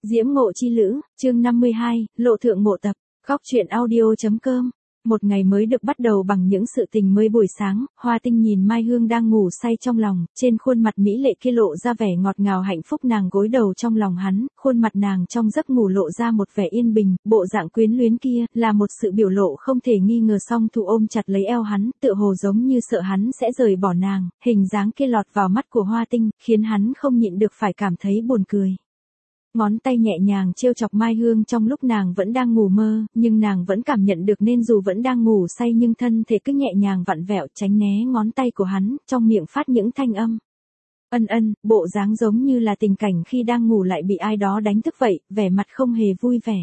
Diễm Ngộ Chi Lữ, chương 52, Lộ Thượng Mộ Tập, Góc truyện audio.com. Một ngày mới được bắt đầu bằng những sự tình mới buổi sáng, Hoa Tinh nhìn Mai Hương đang ngủ say trong lòng, trên khuôn mặt mỹ lệ kia lộ ra vẻ ngọt ngào hạnh phúc, nàng gối đầu trong lòng hắn, khuôn mặt nàng trong giấc ngủ lộ ra một vẻ yên bình, bộ dạng quyến luyến kia, là một sự biểu lộ không thể nghi ngờ. Song thủ ôm chặt lấy eo hắn, tựa hồ giống như sợ hắn sẽ rời bỏ nàng, hình dáng kia lọt vào mắt của Hoa Tinh, khiến hắn không nhịn được phải cảm thấy buồn cười. Ngón tay nhẹ nhàng trêu chọc Mai Hương trong lúc nàng vẫn đang ngủ mơ, nhưng nàng vẫn cảm nhận được nên dù vẫn đang ngủ say nhưng thân thể cứ nhẹ nhàng vặn vẹo tránh né ngón tay của hắn, trong miệng phát những thanh âm. Ân ân, bộ dáng giống như là tình cảnh khi đang ngủ lại bị ai đó đánh thức vậy, vẻ mặt không hề vui vẻ.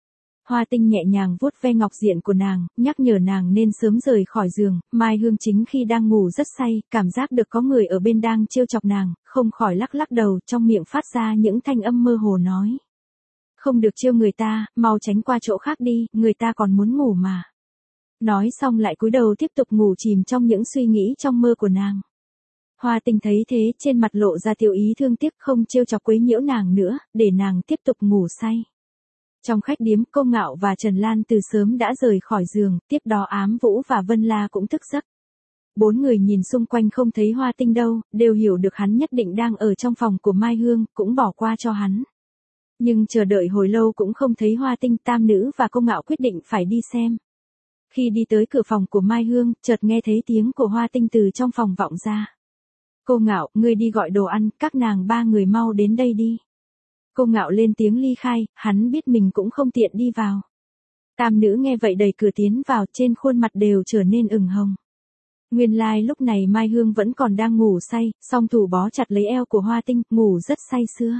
Hoa Tinh nhẹ nhàng vuốt ve ngọc diện của nàng, nhắc nhở nàng nên sớm rời khỏi giường. Mai Hương chính khi đang ngủ rất say, cảm giác được có người ở bên đang trêu chọc nàng, không khỏi lắc lắc đầu, trong miệng phát ra những thanh âm mơ hồ nói. Không được trêu người ta, mau tránh qua chỗ khác đi, người ta còn muốn ngủ mà. Nói xong lại cúi đầu tiếp tục ngủ chìm trong những suy nghĩ trong mơ của nàng. Hoa Tinh thấy thế, trên mặt lộ ra tiểu ý thương tiếc, không trêu chọc quấy nhiễu nàng nữa, để nàng tiếp tục ngủ say. Trong khách điếm, Cô Ngạo và Trần Lan từ sớm đã rời khỏi giường, tiếp đó Ám Vũ và Vân La cũng thức giấc. Bốn người nhìn xung quanh không thấy Hoa Tinh đâu, đều hiểu được hắn nhất định đang ở trong phòng của Mai Hương, cũng bỏ qua cho hắn. Nhưng chờ đợi hồi lâu cũng không thấy Hoa Tinh, Tam Nữ và Cô Ngạo quyết định phải đi xem. Khi đi tới cửa phòng của Mai Hương, chợt nghe thấy tiếng của Hoa Tinh từ trong phòng vọng ra. Cô Ngạo, ngươi đi gọi đồ ăn, các nàng ba người mau đến đây đi. Cô Ngạo lên tiếng ly khai, hắn biết mình cũng không tiện đi vào. Tam Nữ nghe vậy đẩy cửa tiến vào, trên khuôn mặt đều trở nên ửng hồng. Nguyên lai lúc này Mai Hương vẫn còn đang ngủ say, song thủ bó chặt lấy eo của Hoa Tinh, ngủ rất say sưa.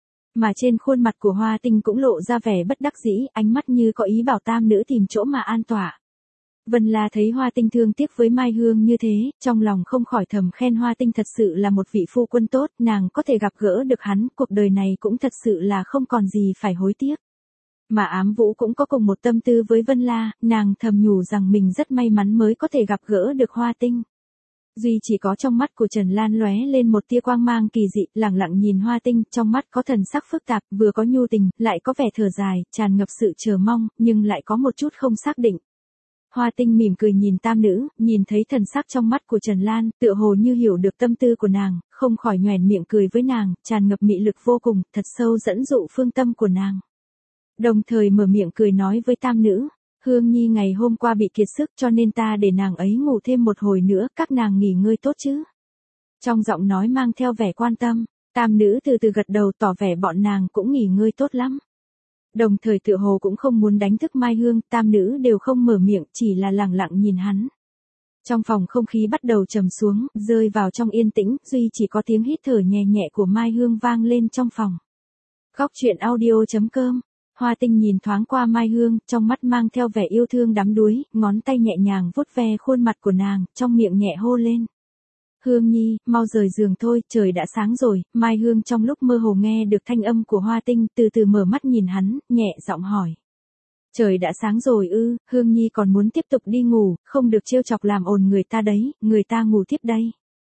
Mà trên khuôn mặt của Hoa Tinh cũng lộ ra vẻ bất đắc dĩ, ánh mắt như có ý bảo Tam Nữ tìm chỗ mà an tọa. Vân La thấy Hoa Tinh thương tiếc với Mai Hương như thế, trong lòng không khỏi thầm khen Hoa Tinh thật sự là một vị phu quân tốt, nàng có thể gặp gỡ được hắn, cuộc đời này cũng thật sự là không còn gì phải hối tiếc. Mà Ám Vũ cũng có cùng một tâm tư với Vân La, nàng thầm nhủ rằng mình rất may mắn mới có thể gặp gỡ được Hoa Tinh. Duy chỉ có trong mắt của Trần Lan lóe lên một tia quang mang kỳ dị, lẳng lặng nhìn Hoa Tinh, trong mắt có thần sắc phức tạp, vừa có nhu tình, lại có vẻ thở dài, tràn ngập sự chờ mong, nhưng lại có một chút không xác định. Hoa Tinh mỉm cười nhìn Tam Nữ, nhìn thấy thần sắc trong mắt của Trần Lan, tựa hồ như hiểu được tâm tư của nàng, không khỏi nhoẻn miệng cười với nàng, tràn ngập mị lực vô cùng, thật sâu dẫn dụ phương tâm của nàng. Đồng thời mở miệng cười nói với Tam Nữ, Hương Nhi ngày hôm qua bị kiệt sức cho nên ta để nàng ấy ngủ thêm một hồi nữa, các nàng nghỉ ngơi tốt chứ. Trong giọng nói mang theo vẻ quan tâm, Tam Nữ từ từ gật đầu tỏ vẻ bọn nàng cũng nghỉ ngơi tốt lắm. Đồng thời tựa hồ cũng không muốn đánh thức Mai Hương, Tam Nữ đều không mở miệng, chỉ là lẳng lặng nhìn hắn. Trong phòng không khí bắt đầu trầm xuống, rơi vào trong yên tĩnh, duy chỉ có tiếng hít thở nhẹ nhẹ của Mai Hương vang lên trong phòng. Góc truyện audio.com. Hoa Tinh nhìn thoáng qua Mai Hương, trong mắt mang theo vẻ yêu thương đắm đuối, ngón tay nhẹ nhàng vuốt ve khuôn mặt của nàng, trong miệng nhẹ hô lên. Hương Nhi, mau rời giường thôi, trời đã sáng rồi. Mai Hương trong lúc mơ hồ nghe được thanh âm của Hoa Tinh, từ từ mở mắt nhìn hắn, nhẹ giọng hỏi. Trời đã sáng rồi ư? Hương Nhi còn muốn tiếp tục đi ngủ, không được trêu chọc làm ồn người ta đấy, người ta ngủ tiếp đây.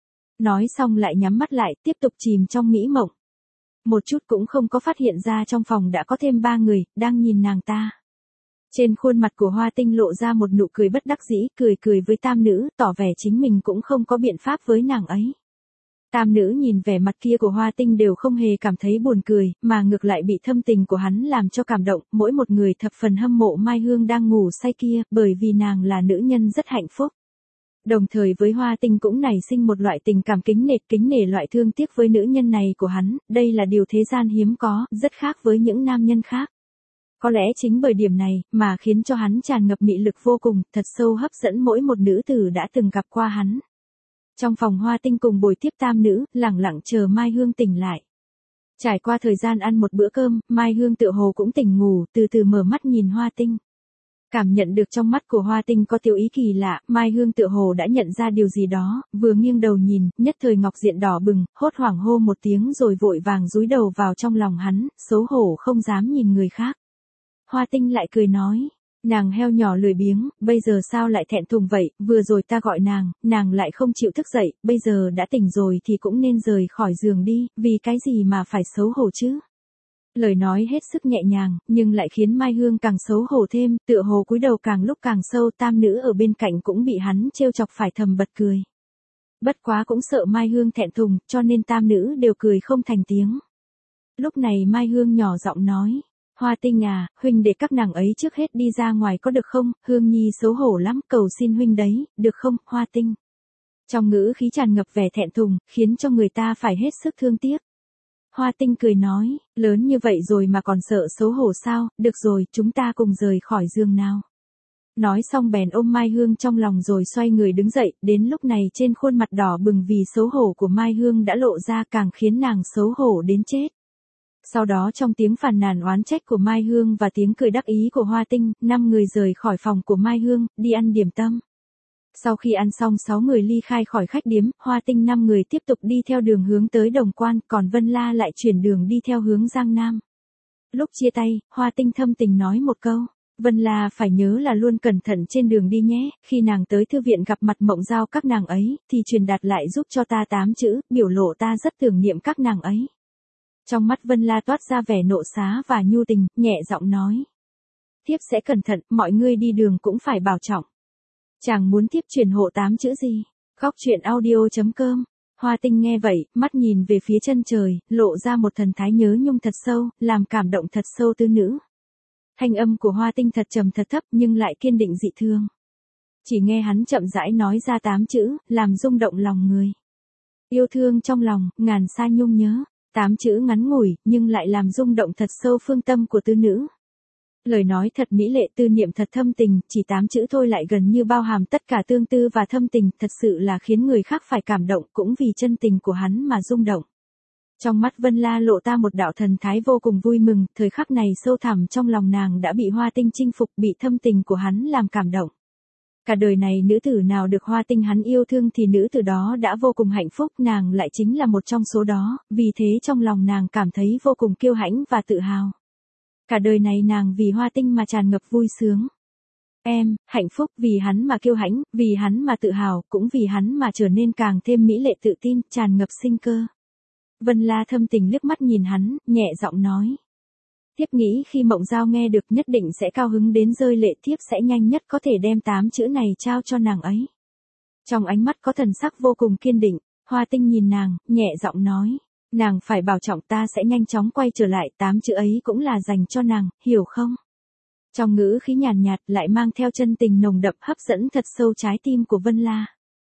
Nói xong lại nhắm mắt lại, tiếp tục chìm trong mỹ mộng. Một chút cũng không có phát hiện ra trong phòng đã có thêm 3 người, đang nhìn nàng ta. Trên khuôn mặt của Hoa Tinh lộ ra một nụ cười bất đắc dĩ, cười với Tam Nữ, tỏ vẻ chính mình cũng không có biện pháp với nàng ấy. Tam Nữ nhìn vẻ mặt kia của Hoa Tinh đều không hề cảm thấy buồn cười, mà ngược lại bị thâm tình của hắn làm cho cảm động, mỗi một người thập phần hâm mộ Mai Hương đang ngủ say kia, bởi vì nàng là nữ nhân rất hạnh phúc. Đồng thời với Hoa Tinh cũng nảy sinh một loại tình cảm kính nể loại thương tiếc với nữ nhân này của hắn, đây là điều thế gian hiếm có, rất khác với những nam nhân khác. Có lẽ chính bởi điểm này, mà khiến cho hắn tràn ngập mị lực vô cùng, thật sâu hấp dẫn mỗi một nữ tử đã từng gặp qua hắn. Trong phòng Hoa Tinh cùng bồi tiếp Tam Nữ, lẳng lặng chờ Mai Hương tỉnh lại. Trải qua thời gian ăn một bữa cơm, Mai Hương tựa hồ cũng tỉnh ngủ, từ từ mở mắt nhìn Hoa Tinh. Cảm nhận được trong mắt của Hoa Tinh có tiểu ý kỳ lạ, Mai Hương tựa hồ đã nhận ra điều gì đó, vừa nghiêng đầu nhìn, nhất thời ngọc diện đỏ bừng, hốt hoảng hô một tiếng rồi vội vàng dúi đầu vào trong lòng hắn, xấu hổ không dám nhìn người khác. Hoa Tinh lại cười nói, nàng heo nhỏ lười biếng, bây giờ sao lại thẹn thùng vậy, vừa rồi ta gọi nàng lại không chịu thức dậy, bây giờ đã tỉnh rồi thì cũng nên rời khỏi giường đi, vì cái gì mà phải xấu hổ chứ. Lời nói hết sức nhẹ nhàng, nhưng lại khiến Mai Hương càng xấu hổ thêm, tựa hồ cúi đầu càng lúc càng sâu, tam nữ ở bên cạnh cũng bị hắn trêu chọc phải thầm bật cười. Bất quá cũng sợ Mai Hương thẹn thùng, cho nên tam nữ đều cười không thành tiếng. Lúc này Mai Hương nhỏ giọng nói, Hoa Tinh à, huynh để các nàng ấy trước hết đi ra ngoài có được không, Hương Nhi xấu hổ lắm, cầu xin huynh đấy, được không, Hoa Tinh. Trong ngữ khí tràn ngập vẻ thẹn thùng, khiến cho người ta phải hết sức thương tiếc. Hoa Tinh cười nói, lớn như vậy rồi mà còn sợ xấu hổ sao, được rồi, chúng ta cùng rời khỏi giường nào. Nói xong bèn ôm Mai Hương trong lòng rồi xoay người đứng dậy, đến lúc này trên khuôn mặt đỏ bừng vì xấu hổ của Mai Hương đã lộ ra càng khiến nàng xấu hổ đến chết. Sau đó trong tiếng phàn nàn oán trách của Mai Hương và tiếng cười đắc ý của Hoa Tinh, 5 người rời khỏi phòng của Mai Hương, đi ăn điểm tâm. Sau khi ăn xong 6 người ly khai khỏi khách điếm, Hoa Tinh 5 người tiếp tục đi theo đường hướng tới Đồng Quan, còn Vân La lại chuyển đường đi theo hướng Giang Nam. Lúc chia tay, Hoa Tinh thâm tình nói một câu, Vân La phải nhớ là luôn cẩn thận trên đường đi nhé, khi nàng tới thư viện gặp mặt Mộng Giao các nàng ấy, thì truyền đạt lại giúp cho ta 8 chữ, biểu lộ ta rất tưởng niệm các nàng ấy. Trong mắt Vân La toát ra vẻ nộ xá và nhu tình, nhẹ giọng nói. Thiếp sẽ cẩn thận, mọi người đi đường cũng phải bảo trọng. Chàng muốn thiếp truyền hộ 8 chữ gì? Góc truyện audio.com. Hoa Tinh nghe vậy, mắt nhìn về phía chân trời, lộ ra một thần thái nhớ nhung thật sâu, làm cảm động thật sâu tứ nữ. Thanh âm của Hoa Tinh thật trầm thật thấp nhưng lại kiên định dị thương. Chỉ nghe hắn chậm rãi nói ra 8 chữ, làm rung động lòng người. Yêu thương trong lòng, ngàn xa nhung nhớ. 8 chữ ngắn ngủi, nhưng lại làm rung động thật sâu phương tâm của tứ nữ. Lời nói thật mỹ lệ, tư niệm thật thâm tình, chỉ 8 chữ thôi lại gần như bao hàm tất cả tương tư và thâm tình, thật sự là khiến người khác phải cảm động, cũng vì chân tình của hắn mà rung động. Trong mắt Vân La lộ ta một đạo thần thái vô cùng vui mừng, thời khắc này sâu thẳm trong lòng nàng đã bị Hoa Tinh chinh phục, bị thâm tình của hắn làm cảm động. Cả đời này nữ tử nào được Hoa Tinh hắn yêu thương thì nữ tử đó đã vô cùng hạnh phúc, nàng lại chính là một trong số đó, vì thế trong lòng nàng cảm thấy vô cùng kiêu hãnh và tự hào. Cả đời này nàng vì Hoa Tinh mà tràn ngập vui sướng. Em, hạnh phúc vì hắn mà kiêu hãnh, vì hắn mà tự hào, cũng vì hắn mà trở nên càng thêm mỹ lệ tự tin, tràn ngập sinh cơ. Vân La thâm tình liếc mắt nhìn hắn, nhẹ giọng nói. Thiếp nghĩ khi Mộng Giao nghe được nhất định sẽ cao hứng đến rơi lệ, thiếp sẽ nhanh nhất có thể đem 8 chữ này trao cho nàng ấy. Trong ánh mắt có thần sắc vô cùng kiên định, Hoa Tinh nhìn nàng, nhẹ giọng nói. Nàng phải bảo trọng, ta sẽ nhanh chóng quay trở lại, 8 chữ ấy cũng là dành cho nàng, hiểu không? Trong ngữ khí nhàn nhạt lại mang theo chân tình nồng đậm hấp dẫn thật sâu trái tim của Vân La.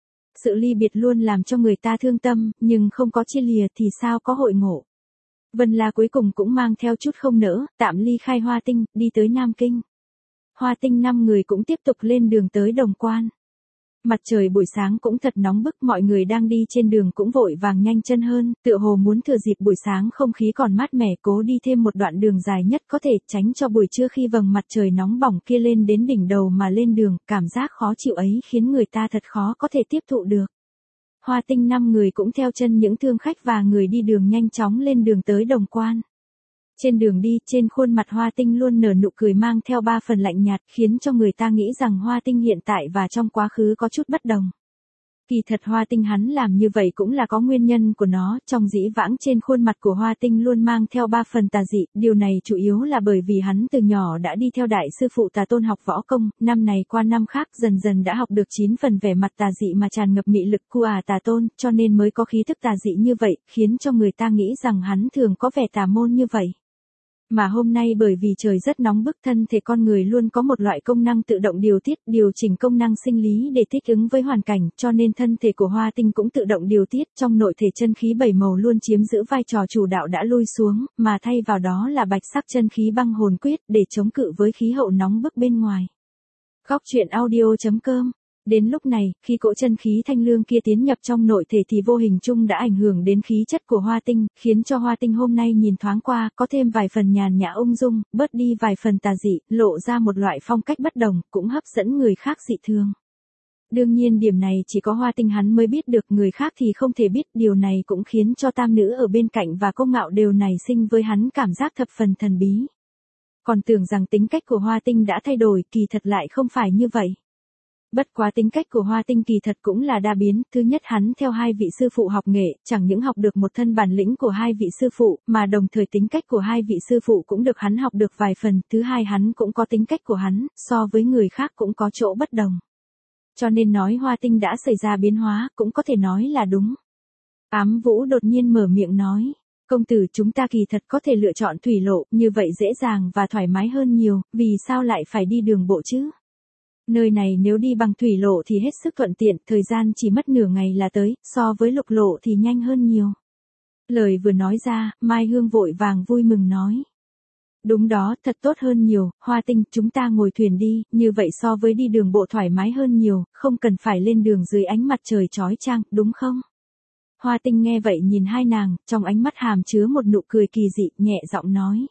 Sự ly biệt luôn làm cho người ta thương tâm, nhưng không có chia lìa thì sao có hội ngộ. Vân La cuối cùng cũng mang theo chút không nỡ, tạm ly khai Hoa Tinh, đi tới Nam Kinh. Hoa Tinh 5 người cũng tiếp tục lên đường tới Đồng Quan. Mặt trời buổi sáng cũng thật nóng bức, mọi người đang đi trên đường cũng vội vàng nhanh chân hơn, tựa hồ muốn thừa dịp buổi sáng không khí còn mát mẻ cố đi thêm một đoạn đường dài nhất có thể, tránh cho buổi trưa khi vầng mặt trời nóng bỏng kia lên đến đỉnh đầu mà lên đường, cảm giác khó chịu ấy khiến người ta thật khó có thể tiếp thụ được. Hoa Tinh 5 người cũng theo chân những thương khách và người đi đường nhanh chóng lên đường tới Đồng Quan. Trên đường đi, trên khuôn mặt Hoa Tinh luôn nở nụ cười mang theo 3 phần lạnh nhạt, khiến cho người ta nghĩ rằng Hoa Tinh hiện tại và trong quá khứ có chút bất đồng. Kỳ thật Hoa Tinh hắn làm như vậy cũng là có nguyên nhân của nó, trong dĩ vãng trên khuôn mặt của Hoa Tinh luôn mang theo 3 phần tà dị, điều này chủ yếu là bởi vì hắn từ nhỏ đã đi theo đại sư phụ Tà Tôn học võ công, năm này qua năm khác dần dần đã học được 9 phần vẻ mặt tà dị mà tràn ngập mị lực của Tà Tôn, cho nên mới có khí thức tà dị như vậy, khiến cho người ta nghĩ rằng hắn thường có vẻ tà môn như vậy. Mà hôm nay bởi vì trời rất nóng bức, thân thể con người luôn có một loại công năng tự động điều tiết, điều chỉnh công năng sinh lý để thích ứng với hoàn cảnh, cho nên thân thể của Hoa Tinh cũng tự động điều tiết, trong nội thể chân khí 7 màu luôn chiếm giữ vai trò chủ đạo đã lui xuống, mà thay vào đó là bạch sắc chân khí băng hồn quyết để chống cự với khí hậu nóng bức bên ngoài. Góc truyện audio.com. Đến lúc này, khi cỗ chân khí thanh lương kia tiến nhập trong nội thể thì vô hình chung đã ảnh hưởng đến khí chất của Hoa Tinh, khiến cho Hoa Tinh hôm nay nhìn thoáng qua, có thêm vài phần nhàn nhã ung dung, bớt đi vài phần tà dị, lộ ra một loại phong cách bất đồng, cũng hấp dẫn người khác dị thương. Đương nhiên điểm này chỉ có Hoa Tinh hắn mới biết được, người khác thì không thể biết, điều này cũng khiến cho tam nữ ở bên cạnh và Công Ngạo đều nảy sinh với hắn cảm giác thập phần thần bí. Còn tưởng rằng tính cách của Hoa Tinh đã thay đổi, kỳ thật lại không phải như vậy. Bất quá tính cách của Hoa Tinh kỳ thật cũng là đa biến, thứ nhất hắn theo hai vị sư phụ học nghệ, chẳng những học được một thân bản lĩnh của hai vị sư phụ, mà đồng thời tính cách của hai vị sư phụ cũng được hắn học được vài phần, thứ hai hắn cũng có tính cách của hắn, so với người khác cũng có chỗ bất đồng. Cho nên nói Hoa Tinh đã xảy ra biến hóa, cũng có thể nói là đúng. Ám Vũ đột nhiên mở miệng nói. Công tử chúng ta kỳ thật có thể lựa chọn thủy lộ, như vậy dễ dàng và thoải mái hơn nhiều, vì sao lại phải đi đường bộ chứ? Nơi này nếu đi bằng thủy lộ thì hết sức thuận tiện, thời gian chỉ mất nửa ngày là tới, so với lục lộ thì nhanh hơn nhiều. Lời vừa nói ra, Mai Hương vội vàng vui mừng nói. Đúng đó, thật tốt hơn nhiều, Hoa Tinh, chúng ta ngồi thuyền đi, như vậy so với đi đường bộ thoải mái hơn nhiều, không cần phải lên đường dưới ánh mặt trời chói chang, đúng không? Hoa Tinh nghe vậy nhìn hai nàng, trong ánh mắt hàm chứa một nụ cười kỳ dị, nhẹ giọng nói.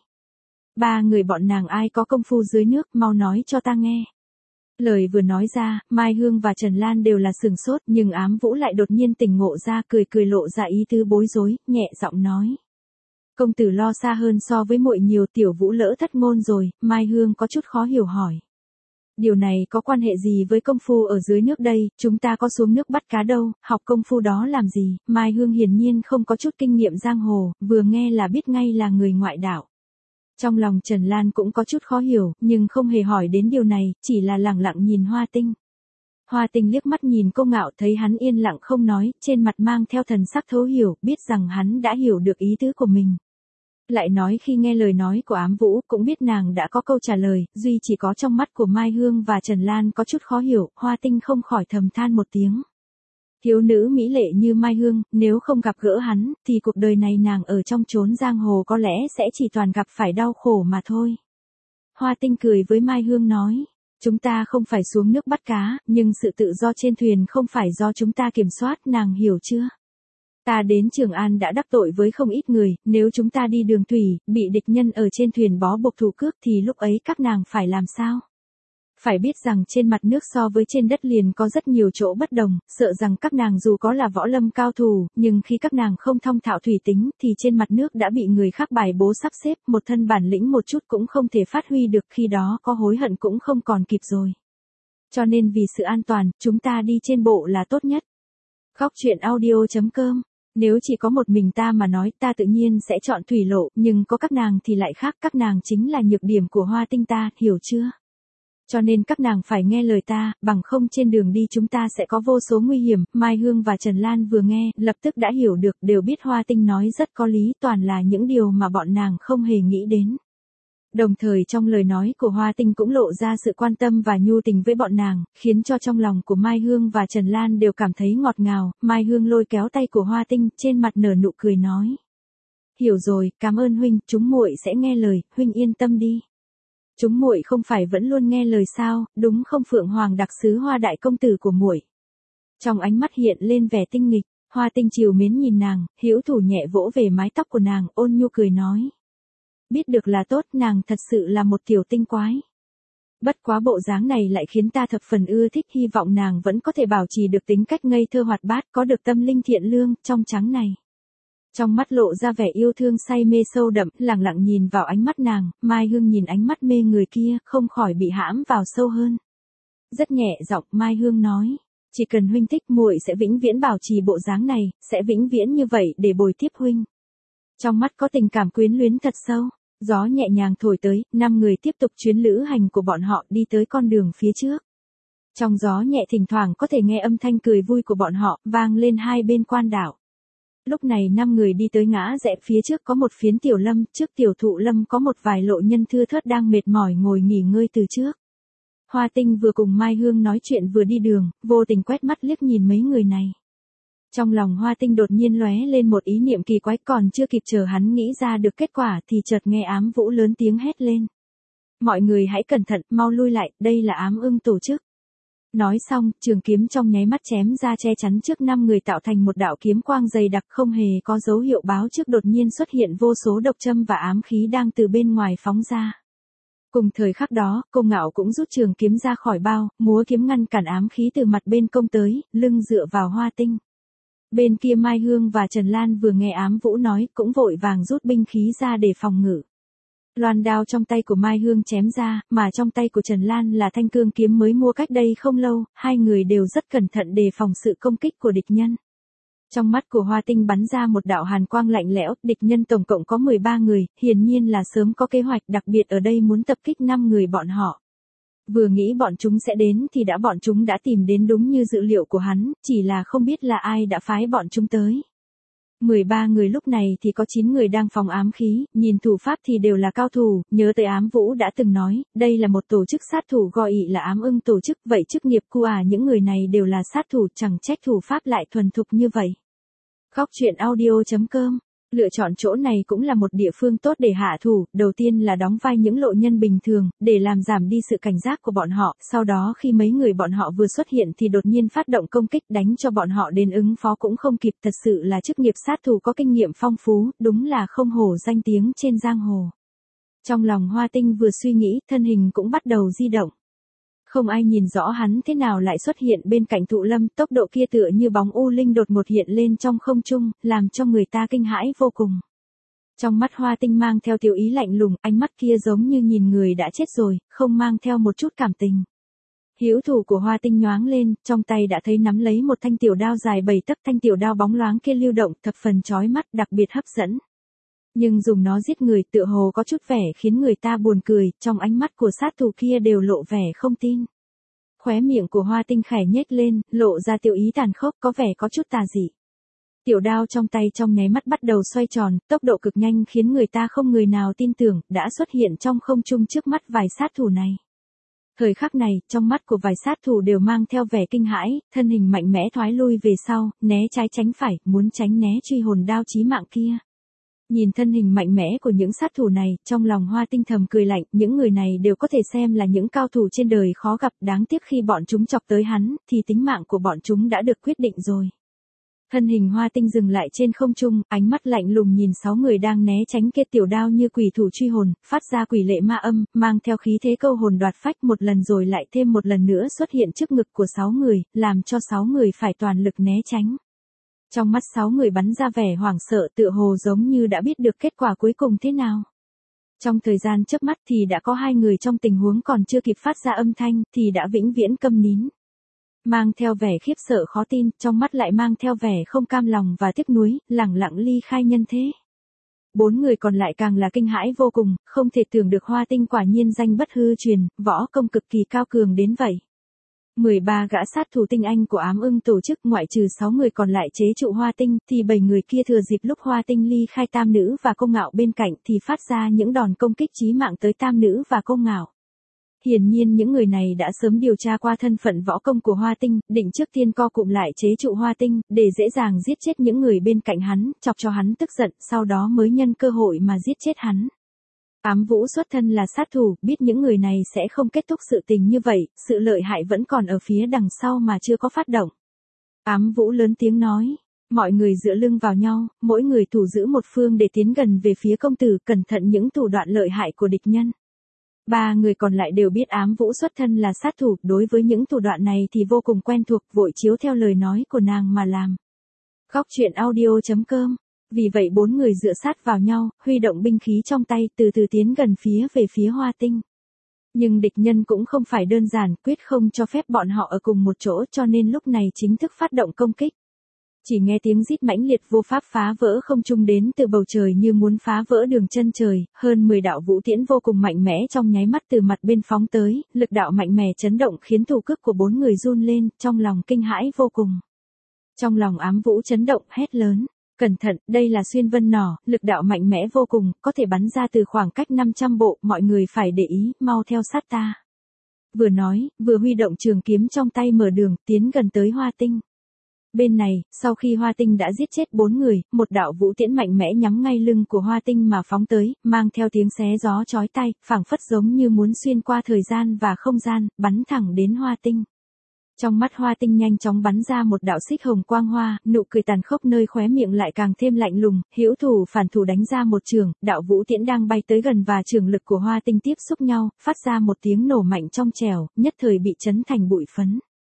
Ba người bọn nàng ai có công phu dưới nước, mau nói cho ta nghe. Lời vừa nói ra, Mai Hương và Trần Lan đều là sừng sốt, nhưng Ám Vũ lại đột nhiên tỉnh ngộ ra, cười lộ ra ý tứ bối rối, nhẹ giọng nói. Công tử lo xa hơn so với muội nhiều, Tiểu Vũ lỡ thất ngôn rồi. Mai Hương có chút khó hiểu hỏi. Điều này có quan hệ gì với công phu ở dưới nước đây, chúng ta có xuống nước bắt cá đâu, học công phu đó làm gì? Mai Hương hiển nhiên không có chút kinh nghiệm giang hồ, vừa nghe là biết ngay là người ngoại đạo. Trong lòng Trần Lan cũng có chút khó hiểu, nhưng không hề hỏi đến điều này, chỉ là lẳng lặng nhìn Hoa Tinh. Hoa Tinh liếc mắt nhìn Cô Ngạo thấy hắn yên lặng không nói, trên mặt mang theo thần sắc thấu hiểu, biết rằng hắn đã hiểu được ý tứ của mình. Lại nói khi nghe lời nói của Ám Vũ cũng biết nàng đã có câu trả lời, duy chỉ có trong mắt của Mai Hương và Trần Lan có chút khó hiểu, Hoa Tinh không khỏi thầm than một tiếng. Thiếu nữ mỹ lệ như Mai Hương, nếu không gặp gỡ hắn, thì cuộc đời này nàng ở trong chốn giang hồ có lẽ sẽ chỉ toàn gặp phải đau khổ mà thôi. Hoa Tinh cười với Mai Hương nói, chúng ta không phải xuống nước bắt cá, nhưng sự tự do trên thuyền không phải do chúng ta kiểm soát, nàng hiểu chưa? Ta đến Trường An đã đắc tội với không ít người, nếu chúng ta đi đường thủy, bị địch nhân ở trên thuyền bó buộc thủ cước thì lúc ấy các nàng phải làm sao? Phải biết rằng trên mặt nước so với trên đất liền có rất nhiều chỗ bất đồng, sợ rằng các nàng dù có là võ lâm cao thủ, nhưng khi các nàng không thông thạo thủy tính thì trên mặt nước đã bị người khác bài bố sắp xếp, một thân bản lĩnh một chút cũng không thể phát huy được, khi đó có hối hận cũng không còn kịp rồi. Cho nên vì sự an toàn, chúng ta đi trên bộ là tốt nhất. Góc truyện audio.com. Nếu chỉ có một mình ta mà nói, ta tự nhiên sẽ chọn thủy lộ, nhưng có các nàng thì lại khác, các nàng chính là nhược điểm của Hoa Tinh ta, hiểu chưa? Cho nên các nàng phải nghe lời ta, bằng không trên đường đi chúng ta sẽ có vô số nguy hiểm. Mai Hương và Trần Lan vừa nghe, lập tức đã hiểu được, đều biết Hoa Tinh nói rất có lý, toàn là những điều mà bọn nàng không hề nghĩ đến. Đồng thời trong lời nói của Hoa Tinh cũng lộ ra sự quan tâm và nhu tình với bọn nàng, khiến cho trong lòng của Mai Hương và Trần Lan đều cảm thấy ngọt ngào. Mai Hương lôi kéo tay của Hoa Tinh, trên mặt nở nụ cười nói. Hiểu rồi, cảm ơn huynh, chúng muội sẽ nghe lời, huynh yên tâm đi. Chúng muội không phải vẫn luôn nghe lời sao, đúng không Phượng Hoàng đặc sứ Hoa đại công tử của muội? Trong ánh mắt hiện lên vẻ tinh nghịch, Hoa Tinh trìu mến nhìn nàng, hữu thủ nhẹ vỗ về mái tóc của nàng, ôn nhu cười nói. Biết được là tốt, nàng thật sự là một tiểu tinh quái. Bất quá bộ dáng này lại khiến ta thập phần ưa thích, hy vọng nàng vẫn có thể bảo trì được tính cách ngây thơ hoạt bát, có được tâm linh thiện lương, trong trắng này. Trong mắt lộ ra vẻ yêu thương say mê sâu đậm, lẳng lặng nhìn vào ánh mắt nàng, Mai Hương nhìn ánh mắt mê người kia, không khỏi bị hãm vào sâu hơn. Rất nhẹ giọng, Mai Hương nói, chỉ cần huynh thích muội sẽ vĩnh viễn bảo trì bộ dáng này, sẽ vĩnh viễn như vậy để bồi tiếp huynh. Trong mắt có tình cảm quyến luyến thật sâu. Gió nhẹ nhàng thổi tới, 5 người tiếp tục chuyến lữ hành của bọn họ đi tới con đường phía trước. Trong gió nhẹ thỉnh thoảng có thể nghe âm thanh cười vui của bọn họ, vang lên hai bên quan đảo. Lúc này 5 người đi tới ngã rẽ phía trước có một phiến tiểu lâm, trước tiểu thụ lâm có một vài lộ nhân thưa thớt đang mệt mỏi ngồi nghỉ ngơi từ trước. Hoa Tinh vừa cùng Mai Hương nói chuyện vừa đi đường, vô tình quét mắt liếc nhìn mấy người này. Trong lòng Hoa Tinh đột nhiên lóe lên một ý niệm kỳ quái, còn chưa kịp chờ hắn nghĩ ra được kết quả thì chợt nghe Ám Vũ lớn tiếng hét lên. Mọi người hãy cẩn thận, mau lui lại, đây là Ám Ưng tổ chức. Nói xong, trường kiếm trong nháy mắt chém ra che chắn trước 5 người tạo thành một đạo kiếm quang dày đặc, không hề có dấu hiệu báo trước, đột nhiên xuất hiện vô số độc châm và ám khí đang từ bên ngoài phóng ra. Cùng thời khắc đó, Cô Ngạo cũng rút trường kiếm ra khỏi bao, múa kiếm ngăn cản ám khí từ mặt bên công tới, lưng dựa vào Hoa Tinh. Bên kia Mai Hương và Trần Lan vừa nghe Ám Vũ nói, cũng vội vàng rút binh khí ra để phòng ngự. Loan đao trong tay của Mai Hương chém ra, mà trong tay của Trần Lan là thanh cương kiếm mới mua cách đây không lâu, hai người đều rất cẩn thận đề phòng sự công kích của địch nhân. Trong mắt của Hoa Tinh bắn ra một đạo hàn quang lạnh lẽo, địch nhân tổng cộng có 13 người, hiển nhiên là sớm có kế hoạch, đặc biệt ở đây muốn tập kích 5 người bọn họ. Vừa nghĩ bọn chúng sẽ đến thì bọn chúng đã tìm đến đúng như dự liệu của hắn, chỉ là không biết là ai đã phái bọn chúng tới. 13 người lúc này thì có 9 người đang phòng ám khí, nhìn thủ pháp thì đều là cao thủ, nhớ tới Ám Vũ đã từng nói, đây là một tổ chức sát thủ gọi ị là Ám Ưng tổ chức, vậy chức nghiệp của những người này đều là sát thủ, chẳng trách thủ pháp lại thuần thục như vậy. Góc truyện audio.com. Lựa chọn chỗ này cũng là một địa phương tốt để hạ thủ, đầu tiên là đóng vai những lộ nhân bình thường, để làm giảm đi sự cảnh giác của bọn họ, sau đó khi mấy người bọn họ vừa xuất hiện thì đột nhiên phát động công kích đánh cho bọn họ đến ứng phó cũng không kịp, thật sự là chức nghiệp sát thủ có kinh nghiệm phong phú, đúng là không hổ danh tiếng trên giang hồ. Trong lòng Hoa Tinh vừa suy nghĩ, thân hình cũng bắt đầu di động. Không ai nhìn rõ hắn thế nào lại xuất hiện bên cạnh Thụ Lâm, tốc độ kia tựa như bóng u linh đột ngột hiện lên trong không trung, làm cho người ta kinh hãi vô cùng. Trong mắt Hoa Tinh mang theo tiêu ý lạnh lùng, ánh mắt kia giống như nhìn người đã chết rồi, không mang theo một chút cảm tình. Hữu thủ của Hoa Tinh nhoáng lên, trong tay đã thấy nắm lấy một thanh tiểu đao dài 7 tấc, thanh tiểu đao bóng loáng kia lưu động, thập phần chói mắt, đặc biệt hấp dẫn. Nhưng dùng nó giết người tựa hồ có chút vẻ khiến người ta buồn cười, trong ánh mắt của sát thủ kia đều lộ vẻ không tin. Khóe miệng của Hoa Tinh khẽ nhếch lên, lộ ra tiểu ý tàn khốc, có vẻ có chút tà dị. Tiểu đao trong tay trong nháy mắt bắt đầu xoay tròn, tốc độ cực nhanh khiến người ta không người nào tin tưởng, đã xuất hiện trong không trung trước mắt vài sát thủ này. Thời khắc này, trong mắt của vài sát thủ đều mang theo vẻ kinh hãi, thân hình mạnh mẽ thoái lui về sau, né trái tránh phải, muốn tránh né truy hồn đao chí mạng kia. Nhìn thân hình mạnh mẽ của những sát thủ này, trong lòng Hoa Tinh thầm cười lạnh, những người này đều có thể xem là những cao thủ trên đời khó gặp, đáng tiếc khi bọn chúng chọc tới hắn, thì tính mạng của bọn chúng đã được quyết định rồi. Thân hình Hoa Tinh dừng lại trên không trung, ánh mắt lạnh lùng nhìn 6 người đang né tránh kia tiểu đao như quỷ thủ truy hồn, phát ra quỷ lệ ma âm, mang theo khí thế câu hồn đoạt phách một lần rồi lại thêm một lần nữa xuất hiện trước ngực của 6 người, làm cho 6 người phải toàn lực né tránh. Trong mắt 6 người bắn ra vẻ hoảng sợ tựa hồ giống như đã biết được kết quả cuối cùng thế nào. Trong thời gian chớp mắt thì đã có 2 người trong tình huống còn chưa kịp phát ra âm thanh thì đã vĩnh viễn câm nín. Mang theo vẻ khiếp sợ khó tin, trong mắt lại mang theo vẻ không cam lòng và tiếc nuối, lẳng lặng ly khai nhân thế. 4 người còn lại càng là kinh hãi vô cùng, không thể tưởng được Hoa Tinh quả nhiên danh bất hư truyền, võ công cực kỳ cao cường đến vậy. 13 gã sát thủ tinh anh của Ám Ưng tổ chức, ngoại trừ 6 người còn lại chế trụ Hoa Tinh, thì 7 người kia thừa dịp lúc Hoa Tinh ly khai Tam Nữ và Công Ngạo bên cạnh thì phát ra những đòn công kích chí mạng tới Tam Nữ và Công Ngạo. Hiển nhiên những người này đã sớm điều tra qua thân phận võ công của Hoa Tinh, định trước tiên co cụm lại chế trụ Hoa Tinh, để dễ dàng giết chết những người bên cạnh hắn, chọc cho hắn tức giận, sau đó mới nhân cơ hội mà giết chết hắn. Ám Vũ xuất thân là sát thủ, biết những người này sẽ không kết thúc sự tình như vậy, sự lợi hại vẫn còn ở phía đằng sau mà chưa có phát động. Ám Vũ lớn tiếng nói, mọi người dựa lưng vào nhau, mỗi người thủ giữ một phương để tiến gần về phía công tử, cẩn thận những thủ đoạn lợi hại của địch nhân. 3 người còn lại đều biết Ám Vũ xuất thân là sát thủ, đối với những thủ đoạn này thì vô cùng quen thuộc, vội chiếu theo lời nói của nàng mà làm. Góc truyện audio.com. Vì vậy 4 người dựa sát vào nhau, huy động binh khí trong tay, từ từ tiến gần về phía Hoa Tinh. Nhưng địch nhân cũng không phải đơn giản, quyết không cho phép bọn họ ở cùng một chỗ, cho nên lúc này chính thức phát động công kích. Chỉ nghe tiếng rít mãnh liệt vô pháp phá vỡ không trung đến từ bầu trời như muốn phá vỡ đường chân trời, hơn 10 đạo vũ tiễn vô cùng mạnh mẽ trong nháy mắt từ mặt bên phóng tới, lực đạo mạnh mẽ chấn động khiến thủ cước của 4 người run lên, trong lòng kinh hãi vô cùng. Trong lòng Ám Vũ chấn động, hét lớn. Cẩn thận, đây là xuyên vân nỏ, lực đạo mạnh mẽ vô cùng, có thể bắn ra từ khoảng cách 500 bộ, mọi người phải để ý, mau theo sát ta. Vừa nói, vừa huy động trường kiếm trong tay mở đường, tiến gần tới Hoa Tinh. Bên này, sau khi Hoa Tinh đã giết chết 4 người, một đạo vũ tiễn mạnh mẽ nhắm ngay lưng của Hoa Tinh mà phóng tới, mang theo tiếng xé gió chói tai, phảng phất giống như muốn xuyên qua thời gian và không gian, bắn thẳng đến Hoa Tinh. Trong mắt Hoa Tinh nhanh chóng bắn ra một đạo xích hồng quang hoa, nụ cười tàn khốc nơi khóe miệng lại càng thêm lạnh lùng, hữu thủ phản thủ đánh ra một trường, đạo vũ tiễn đang bay tới gần và trường lực của Hoa Tinh tiếp xúc nhau, phát ra một tiếng nổ mạnh trong trẻo, nhất thời bị chấn thành bụi phấn.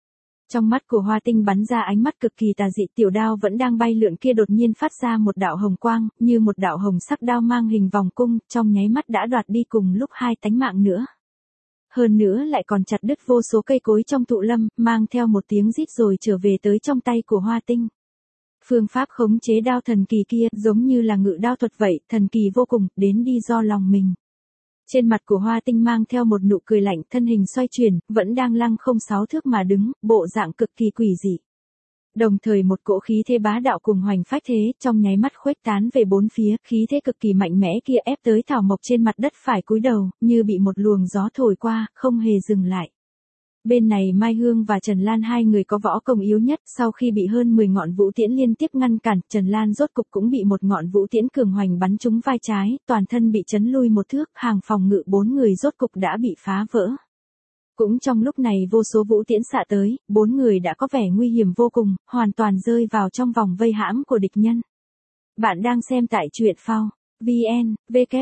Trong mắt của Hoa Tinh bắn ra ánh mắt cực kỳ tà dị, tiểu đao vẫn đang bay lượn kia đột nhiên phát ra một đạo hồng quang, như một đạo hồng sắc đao mang hình vòng cung, trong nháy mắt đã đoạt đi cùng lúc 2 tánh mạng nữa. Hơn nữa lại còn chặt đứt vô số cây cối trong thụ lâm, mang theo một tiếng rít rồi trở về tới trong tay của Hoa Tinh. Phương pháp khống chế đao thần kỳ kia giống như là ngự đao thuật vậy, thần kỳ vô cùng, đến đi do lòng mình. Trên mặt của Hoa Tinh mang theo một nụ cười lạnh, thân hình xoay chuyển, vẫn đang lăng không 6 thước mà đứng, bộ dạng cực kỳ quỷ dị. Đồng thời một cỗ khí thế bá đạo cùng hoành phách thế, trong nháy mắt khuếch tán về bốn phía, khí thế cực kỳ mạnh mẽ kia ép tới thảo mộc trên mặt đất phải cúi đầu, như bị một luồng gió thổi qua, không hề dừng lại. Bên này Mai Hương và Trần Lan hai người có võ công yếu nhất, sau khi bị hơn 10 ngọn vũ tiễn liên tiếp ngăn cản, Trần Lan rốt cục cũng bị một ngọn vũ tiễn cường hoành bắn trúng vai trái, toàn thân bị chấn lui 1 thước, hàng phòng ngự 4 người rốt cục đã bị phá vỡ. Cũng trong lúc này vô số vũ tiễn xạ tới, 4 người đã có vẻ nguy hiểm vô cùng, hoàn toàn rơi vào trong vòng vây hãm của địch nhân. Bạn đang xem tại truyện phao. VN,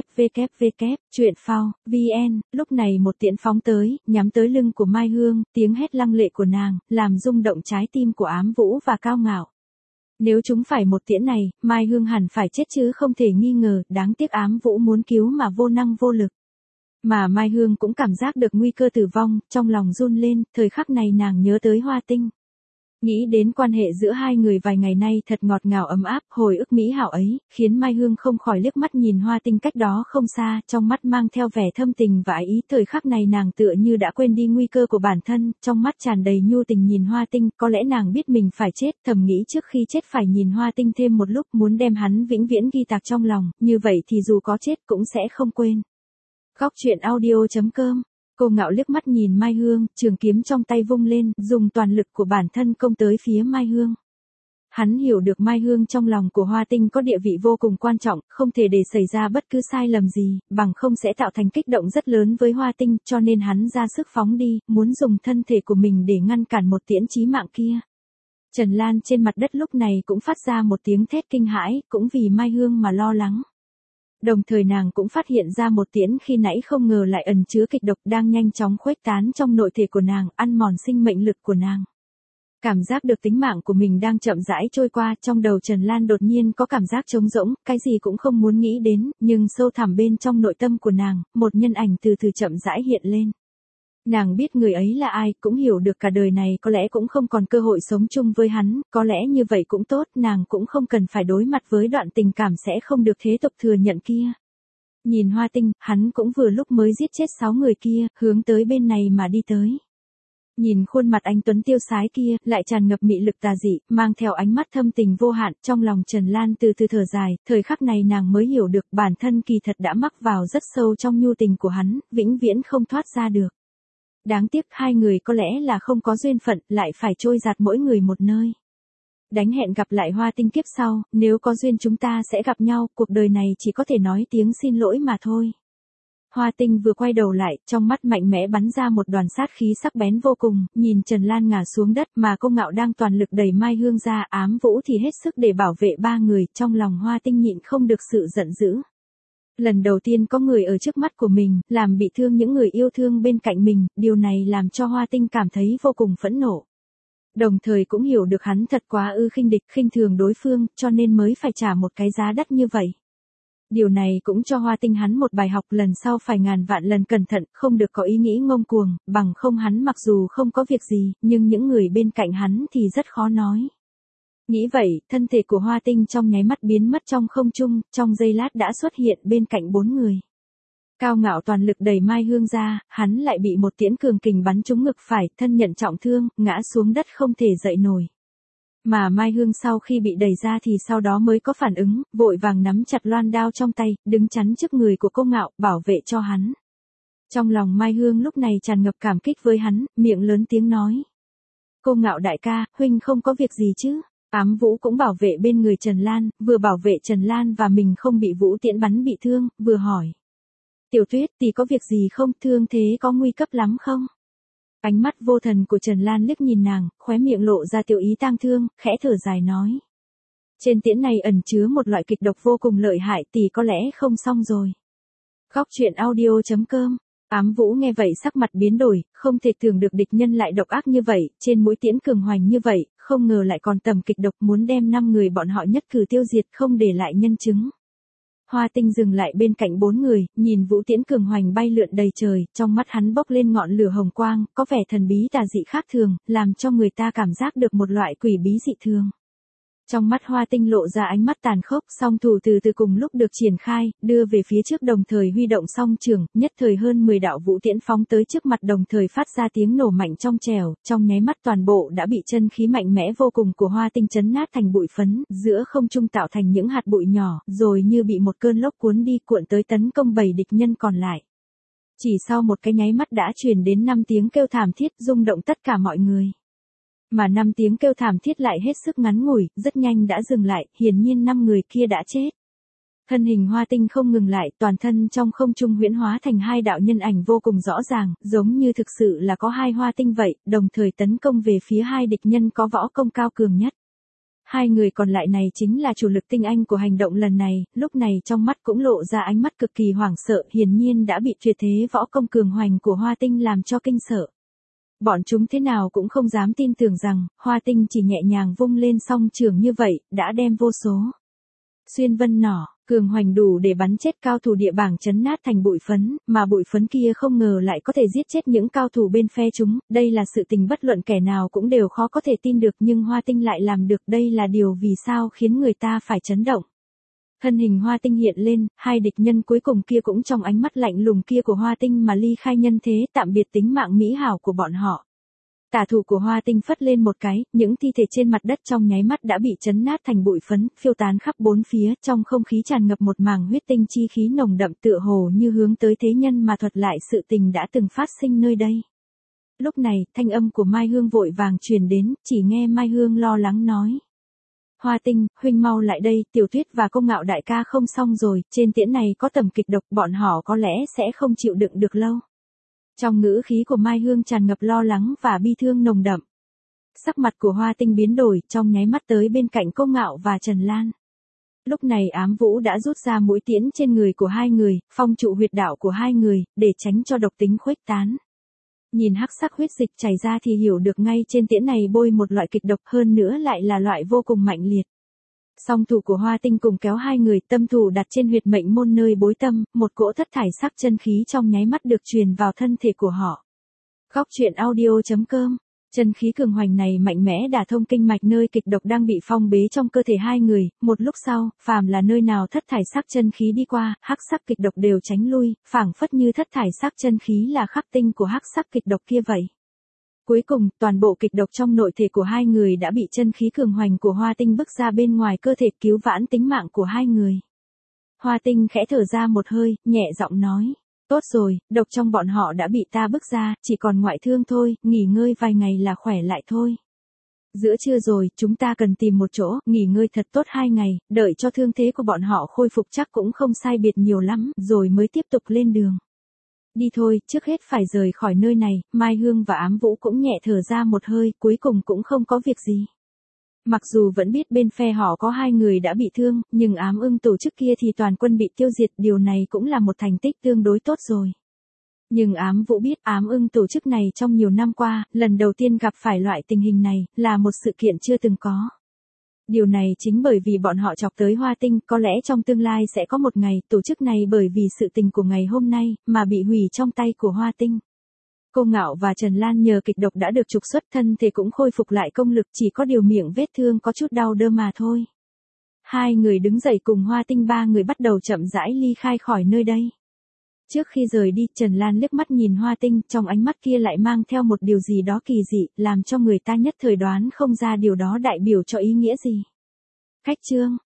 www, truyện phao, VN, lúc này một tiễn phóng tới, nhắm tới lưng của Mai Hương, tiếng hét lăng lệ của nàng, làm rung động trái tim của Ám Vũ và Cao Ngạo. Nếu chúng phải một tiễn này, Mai Hương hẳn phải chết chứ không thể nghi ngờ, đáng tiếc Ám Vũ muốn cứu mà vô năng vô lực. Mà Mai Hương cũng cảm giác được nguy cơ tử vong, trong lòng run lên, thời khắc này nàng nhớ tới Hoa Tinh. Nghĩ đến quan hệ giữa hai người vài ngày nay thật ngọt ngào ấm áp, hồi ức mỹ hảo ấy, khiến Mai Hương không khỏi liếc mắt nhìn Hoa Tinh cách đó không xa, trong mắt mang theo vẻ thâm tình và ái ý. Thời khắc này nàng tựa như đã quên đi nguy cơ của bản thân, trong mắt tràn đầy nhu tình nhìn Hoa Tinh, có lẽ nàng biết mình phải chết, thầm nghĩ trước khi chết phải nhìn Hoa Tinh thêm một lúc, muốn đem hắn vĩnh viễn ghi tạc trong lòng, như vậy thì dù có chết cũng sẽ không quên. Góc truyện audio.com. Cô Ngạo liếc mắt nhìn Mai Hương, trường kiếm trong tay vung lên, dùng toàn lực của bản thân công tới phía Mai Hương. Hắn hiểu được Mai Hương trong lòng của Hoa Tinh có địa vị vô cùng quan trọng, không thể để xảy ra bất cứ sai lầm gì, bằng không sẽ tạo thành kích động rất lớn với Hoa Tinh, cho nên hắn ra sức phóng đi, muốn dùng thân thể của mình để ngăn cản một tiễn chí mạng kia. Trần Lan trên mặt đất lúc này cũng phát ra một tiếng thét kinh hãi, cũng vì Mai Hương mà lo lắng. Đồng thời nàng cũng phát hiện ra một tiễn khi nãy không ngờ lại ẩn chứa kịch độc đang nhanh chóng khuếch tán trong nội thể của nàng, ăn mòn sinh mệnh lực của nàng. Cảm giác được tính mạng của mình đang chậm rãi trôi qua, trong đầu Trần Lan đột nhiên có cảm giác trống rỗng, cái gì cũng không muốn nghĩ đến, nhưng sâu thẳm bên trong nội tâm của nàng, một nhân ảnh từ từ chậm rãi hiện lên. Nàng biết người ấy là ai, cũng hiểu được cả đời này có lẽ cũng không còn cơ hội sống chung với hắn, có lẽ như vậy cũng tốt, nàng cũng không cần phải đối mặt với đoạn tình cảm sẽ không được thế tục thừa nhận kia. Nhìn Hoa Tinh, hắn cũng vừa lúc mới giết chết 6 người kia, hướng tới bên này mà đi tới. Nhìn khuôn mặt anh tuấn tiêu sái kia, lại tràn ngập mị lực tà dị, mang theo ánh mắt thâm tình vô hạn, trong lòng Trần Lan từ từ thở dài, thời khắc này nàng mới hiểu được bản thân kỳ thật đã mắc vào rất sâu trong nhu tình của hắn, vĩnh viễn không thoát ra được. Đáng tiếc hai người có lẽ là không có duyên phận, lại phải trôi giạt mỗi người một nơi. Đánh hẹn gặp lại Hoa Tinh kiếp sau, nếu có duyên chúng ta sẽ gặp nhau, cuộc đời này chỉ có thể nói tiếng xin lỗi mà thôi. Hoa Tinh vừa quay đầu lại, trong mắt mạnh mẽ bắn ra một đoàn sát khí sắc bén vô cùng, nhìn Trần Lan ngã xuống đất mà Cô Ngạo đang toàn lực đẩy Mai Hương ra, Ám Vũ thì hết sức để bảo vệ 3 người, trong lòng Hoa Tinh nhịn không được sự giận dữ. Lần đầu tiên có người ở trước mắt của mình, làm bị thương những người yêu thương bên cạnh mình, điều này làm cho Hoa Tinh cảm thấy vô cùng phẫn nộ. Đồng thời cũng hiểu được hắn thật quá khinh địch, khinh thường đối phương, cho nên mới phải trả một cái giá đắt như vậy. Điều này cũng cho Hoa Tinh hắn một bài học, lần sau phải ngàn vạn lần cẩn thận, không được có ý nghĩ ngông cuồng, bằng không hắn mặc dù không có việc gì, nhưng những người bên cạnh hắn thì rất khó nói. Nghĩ vậy, thân thể của Hoa Tinh trong nháy mắt biến mất trong không trung, trong giây lát đã xuất hiện bên cạnh 4 người. Cao Ngạo toàn lực đẩy Mai Hương ra, hắn lại bị một tiễn cường kình bắn trúng ngực phải, thân nhận trọng thương, ngã xuống đất không thể dậy nổi. Mà Mai Hương sau khi bị đẩy ra thì sau đó mới có phản ứng, vội vàng nắm chặt loan đao trong tay, đứng chắn trước người của Cô Ngạo, bảo vệ cho hắn. Trong lòng Mai Hương lúc này tràn ngập cảm kích với hắn, miệng lớn tiếng nói. Cô Ngạo đại ca, huynh không có việc gì chứ? Ám Vũ cũng bảo vệ bên người Trần Lan, vừa bảo vệ Trần Lan và mình không bị vũ tiễn bắn bị thương, vừa hỏi. Tiểu Tuyết thì có việc gì không, thương thế có nguy cấp lắm không? Ánh mắt vô thần của Trần Lan liếc nhìn nàng, khóe miệng lộ ra tiểu ý tang thương, khẽ thở dài nói. Trên tiễn này ẩn chứa một loại kịch độc vô cùng lợi hại, tỷ có lẽ không xong rồi. Góc truyện audio.com Ám Vũ nghe vậy sắc mặt biến đổi, không thể tưởng được địch nhân lại độc ác như vậy, trên mũi tiễn cường hoành như vậy, không ngờ lại còn tầm kịch độc muốn đem 5 người bọn họ nhất cử tiêu diệt không để lại nhân chứng. Hoa Tinh dừng lại bên cạnh 4 người, nhìn vũ tiễn cường hoành bay lượn đầy trời, trong mắt hắn bốc lên ngọn lửa hồng quang, có vẻ thần bí tà dị khác thường, làm cho người ta cảm giác được một loại quỷ bí dị thường. Trong mắt Hoa Tinh lộ ra ánh mắt tàn khốc, song thủ từ từ cùng lúc được triển khai, đưa về phía trước đồng thời huy động song trường, nhất thời hơn 10 đạo vũ tiễn phóng tới trước mặt đồng thời phát ra tiếng nổ mạnh trong trẻo, trong nháy mắt toàn bộ đã bị chân khí mạnh mẽ vô cùng của Hoa Tinh chấn nát thành bụi phấn, giữa không trung tạo thành những hạt bụi nhỏ, rồi như bị một cơn lốc cuốn đi cuộn tới tấn công 7 địch nhân còn lại. Chỉ sau một cái nháy mắt đã truyền đến 5 tiếng kêu thảm thiết rung động tất cả mọi người. Mà 5 tiếng kêu thảm thiết lại hết sức ngắn ngủi, rất nhanh đã dừng lại, hiển nhiên 5 người kia đã chết. Thân hình Hoa Tinh không ngừng lại, toàn thân trong không trung huyễn hóa thành 2 đạo nhân ảnh vô cùng rõ ràng, giống như thực sự là có 2 Hoa Tinh vậy, đồng thời tấn công về phía 2 địch nhân có võ công cao cường nhất. 2 người còn lại này chính là chủ lực tinh anh của hành động lần này, lúc này trong mắt cũng lộ ra ánh mắt cực kỳ hoảng sợ, hiển nhiên đã bị tuyệt thế võ công cường hoành của Hoa Tinh làm cho kinh sợ. Bọn chúng thế nào cũng không dám tin tưởng rằng, Hoa Tinh chỉ nhẹ nhàng vung lên song trường như vậy, đã đem vô số xuyên vân nỏ, cường hoành đủ để bắn chết cao thủ địa bảng chấn nát thành bụi phấn, mà bụi phấn kia không ngờ lại có thể giết chết những cao thủ bên phe chúng, đây là sự tình bất luận kẻ nào cũng đều khó có thể tin được nhưng Hoa Tinh lại làm được, đây là điều vì sao khiến người ta phải chấn động. Thân hình Hoa Tinh hiện lên, 2 địch nhân cuối cùng kia cũng trong ánh mắt lạnh lùng kia của Hoa Tinh mà ly khai nhân thế, tạm biệt tính mạng mỹ hảo của bọn họ. Tả thủ của Hoa Tinh phất lên một cái, những thi thể trên mặt đất trong nháy mắt đã bị chấn nát thành bụi phấn, phiêu tán khắp bốn phía, trong không khí tràn ngập một màng huyết tinh chi khí nồng đậm tựa hồ như hướng tới thế nhân mà thuật lại sự tình đã từng phát sinh nơi đây. Lúc này, thanh âm của Mai Hương vội vàng truyền đến, chỉ nghe Mai Hương lo lắng nói. Hoa Tinh, huynh mau lại đây, Tiểu Tuyết và Công Ngạo đại ca không xong rồi, trên tiễn này có tầm kịch độc, bọn họ có lẽ sẽ không chịu đựng được lâu. Trong ngữ khí của Mai Hương tràn ngập lo lắng và bi thương nồng đậm. Sắc mặt của Hoa Tinh biến đổi, trong nháy mắt tới bên cạnh Công Ngạo và Trần Lan. Lúc này Ám Vũ đã rút ra mũi tiễn trên người của 2 người, phong trụ huyệt đạo của 2 người, để tránh cho độc tính khuếch tán. Nhìn hắc sắc huyết dịch chảy ra thì hiểu được ngay trên tiễn này bôi một loại kịch độc, hơn nữa lại là loại vô cùng mạnh liệt. Song thủ của Hoa Tinh cùng kéo 2 người, tâm thủ đặt trên huyệt mệnh môn nơi bối tâm, một cỗ thất thải sắc chân khí trong nháy mắt được truyền vào thân thể của họ. Góc truyện audio.com. Chân khí cường hoành này mạnh mẽ đả thông kinh mạch nơi kịch độc đang bị phong bế trong cơ thể 2 người, một lúc sau, phàm là nơi nào thất thải sắc chân khí đi qua, hắc sắc kịch độc đều tránh lui, phảng phất như thất thải sắc chân khí là khắc tinh của hắc sắc kịch độc kia vậy. Cuối cùng, toàn bộ kịch độc trong nội thể của 2 người đã bị chân khí cường hoành của Hoa Tinh bức ra bên ngoài cơ thể, cứu vãn tính mạng của 2 người. Hoa Tinh khẽ thở ra một hơi, nhẹ giọng nói. Tốt rồi, độc trong bọn họ đã bị ta bức ra, chỉ còn ngoại thương thôi, nghỉ ngơi vài ngày là khỏe lại thôi. Giữa trưa rồi, chúng ta cần tìm một chỗ, nghỉ ngơi thật tốt 2 ngày, đợi cho thương thế của bọn họ khôi phục chắc cũng không sai biệt nhiều lắm, rồi mới tiếp tục lên đường. Đi thôi, trước hết phải rời khỏi nơi này, Mai Hương và Ám Vũ cũng nhẹ thở ra một hơi, cuối cùng cũng không có việc gì. Mặc dù vẫn biết bên phe họ có 2 người đã bị thương, nhưng Ám Ưng tổ chức kia thì toàn quân bị tiêu diệt, điều này cũng là một thành tích tương đối tốt rồi. Nhưng Ám Vũ biết Ám Ưng tổ chức này trong nhiều năm qua, lần đầu tiên gặp phải loại tình hình này, là một sự kiện chưa từng có. Điều này chính bởi vì bọn họ chọc tới Hoa Tinh, có lẽ trong tương lai sẽ có một ngày, tổ chức này bởi vì sự tình của ngày hôm nay, mà bị hủy trong tay của Hoa Tinh. Cô Ngạo và Trần Lan nhờ kịch độc đã được trục xuất, thân thể cũng khôi phục lại công lực, chỉ có điều miệng vết thương có chút đau đơ mà thôi. 2 người đứng dậy cùng Hoa Tinh 3 người bắt đầu chậm rãi ly khai khỏi nơi đây. Trước khi rời đi, Trần Lan liếc mắt nhìn Hoa Tinh, trong ánh mắt kia lại mang theo một điều gì đó kỳ dị, làm cho người ta nhất thời đoán không ra điều đó đại biểu cho ý nghĩa gì. Khách chương.